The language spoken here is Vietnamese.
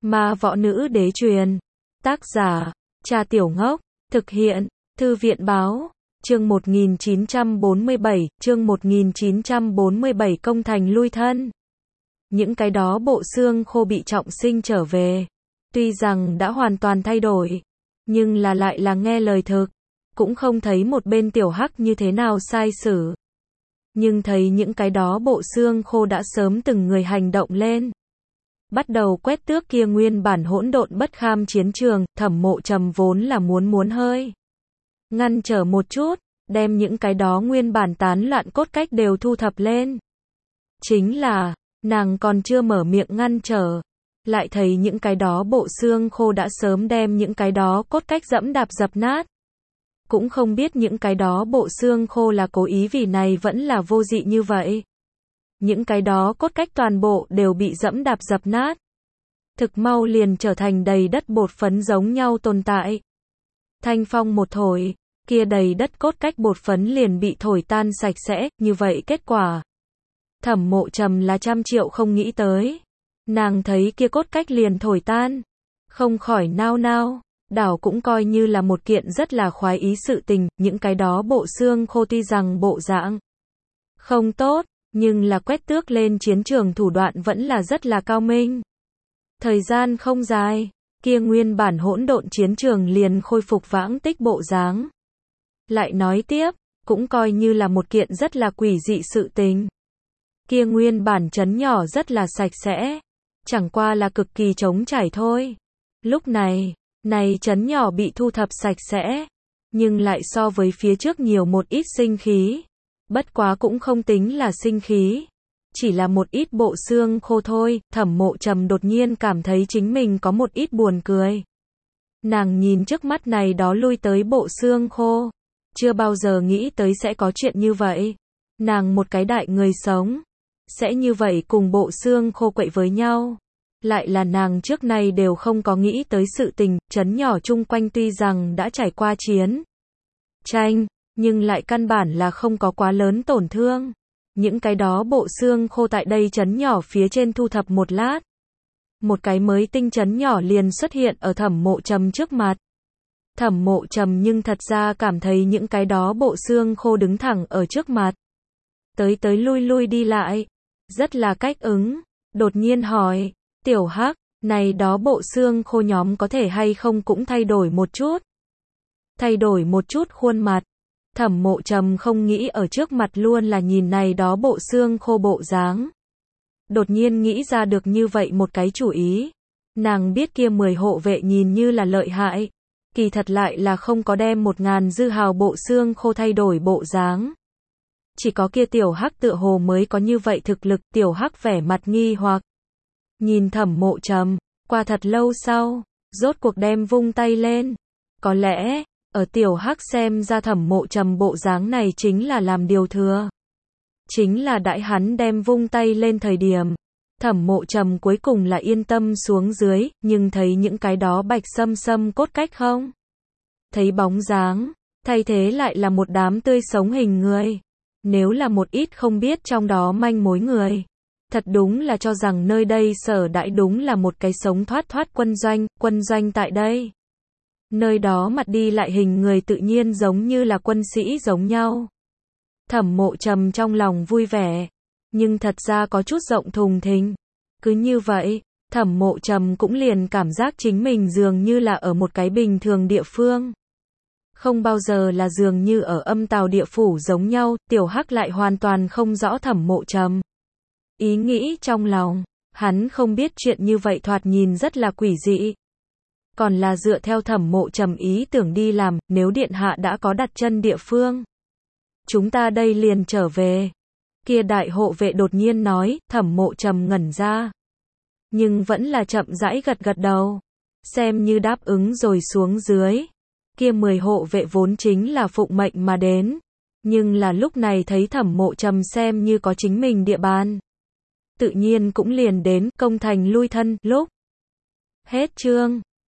Ma Võ Nữ Đế truyền. Tác giả, Cha Tiểu Ngốc. Thực hiện, Thư viện báo. Chương 1947, công thành lui thân. Những cái đó bộ xương khô bị trọng sinh trở về. Tuy rằng đã hoàn toàn thay đổi, nhưng lại là nghe lời thực. Cũng không thấy một bên tiểu hắc như thế nào sai xử. Nhưng thấy những cái đó bộ xương khô đã sớm từng người hành động lên. Bắt đầu quét tước kia nguyên bản hỗn độn bất kham chiến trường, Thẩm Mộ Trầm vốn là muốn hơi ngăn trở một chút, đem những cái đó nguyên bản tán loạn cốt cách đều thu thập lên. Chính là, nàng còn chưa mở miệng ngăn trở, lại thấy những cái đó bộ xương khô đã sớm đem những cái đó cốt cách dẫm đạp dập nát. Cũng không biết những cái đó bộ xương khô là cố ý vì này vẫn là vô dị như vậy. Những cái đó cốt cách toàn bộ đều bị dẫm đạp dập nát. Thực mau liền trở thành đầy đất bột phấn giống nhau tồn tại. Thanh phong một thổi, kia đầy đất cốt cách bột phấn liền bị thổi tan sạch sẽ, như vậy kết quả. Thẩm Mộ Trầm là 100 triệu không nghĩ tới. Nàng thấy kia cốt cách liền thổi tan. Không khỏi nao nao, đảo cũng coi như là một kiện rất là khoái ý sự tình, những cái đó bộ xương khô tuy rằng bộ dạng không tốt, nhưng là quét tước lên chiến trường thủ đoạn vẫn là rất là cao minh. Thời gian không dài, kia nguyên bản hỗn độn chiến trường liền khôi phục vãng tích bộ dáng. Lại nói tiếp, cũng coi như là một kiện rất là quỷ dị sự tình. Kia nguyên bản trấn nhỏ rất là sạch sẽ, chẳng qua là cực kỳ trống trải thôi. Lúc này trấn nhỏ bị thu thập sạch sẽ, nhưng lại so với phía trước nhiều một ít sinh khí. Bất quá cũng không tính là sinh khí, chỉ là một ít bộ xương khô thôi. Thẩm Mộ Trầm đột nhiên cảm thấy chính mình có một ít buồn cười. Nàng nhìn trước mắt này đó lui tới bộ xương khô, chưa bao giờ nghĩ tới sẽ có chuyện như vậy. Nàng một cái đại người sống, sẽ như vậy cùng bộ xương khô quậy với nhau. Lại là nàng trước nay đều không có nghĩ tới sự tình, trấn nhỏ chung quanh tuy rằng đã trải qua chiến tranh, nhưng lại căn bản là không có quá lớn tổn thương. Những cái đó bộ xương khô tại đây trấn nhỏ phía trên thu thập một lát. Một cái mới tinh trấn nhỏ liền xuất hiện ở Thẩm Mộ Trầm trước mặt. Thẩm Mộ Trầm nhưng thật ra cảm thấy những cái đó bộ xương khô đứng thẳng ở trước mặt. Tới lui đi lại. Rất là cách ứng. Đột nhiên hỏi, Tiểu Hắc, này đó bộ xương khô nhóm có thể hay không cũng thay đổi một chút. Thay đổi một chút khuôn mặt. Thẩm Mộ Trầm không nghĩ ở trước mặt luôn là nhìn này đó bộ xương khô bộ dáng. Đột nhiên nghĩ ra được như vậy một cái chủ ý. Nàng biết kia 10 hộ vệ nhìn như là lợi hại, kỳ thật lại là không có đem 1000 dư hào bộ xương khô thay đổi bộ dáng. Chỉ có kia Tiểu Hắc tựa hồ mới có như vậy thực lực. Tiểu Hắc vẻ mặt nghi hoặc nhìn Thẩm Mộ Trầm, qua thật lâu sau, rốt cuộc đem vung tay lên. Có lẽ, ở Tiểu Hắc xem ra Thẩm Mộ Trầm bộ dáng này chính là làm điều thừa. Chính là đại hắn đem vung tay lên thời điểm, Thẩm Mộ Trầm cuối cùng là yên tâm xuống dưới, nhưng thấy những cái đó bạch sâm cốt cách không? Thấy bóng dáng, thay thế lại là một đám tươi sống hình người. Nếu là một ít không biết trong đó manh mối người, thật đúng là cho rằng nơi đây sở đãi đúng là một cái sống thoát quân doanh tại đây. Nơi đó mặt đi lại hình người tự nhiên giống như là quân sĩ giống nhau. Thẩm Mộ Trầm trong lòng vui vẻ, nhưng thật ra có chút rộng thùng thình. Cứ như vậy, Thẩm Mộ Trầm cũng liền cảm giác chính mình dường như là ở một cái bình thường địa phương. Không bao giờ là dường như ở âm tào địa phủ giống nhau. Tiểu Hắc lại hoàn toàn không rõ Thẩm Mộ Trầm ý nghĩ trong lòng. Hắn không biết chuyện như vậy thoạt nhìn rất là quỷ dị. Còn là dựa theo Thẩm Mộ Trầm ý tưởng đi làm. Nếu điện hạ đã có đặt chân địa phương, chúng ta đây liền trở về. Kia đại hộ vệ đột nhiên nói. Thẩm Mộ Trầm ngẩn ra, nhưng vẫn là chậm rãi gật đầu, xem như đáp ứng rồi xuống dưới. Kia 10 hộ vệ vốn chính là phụng mệnh mà đến, nhưng là lúc này thấy Thẩm Mộ Trầm xem như có chính mình địa bàn, tự nhiên cũng liền đến. Công thành lui thân. Lúc hết chương.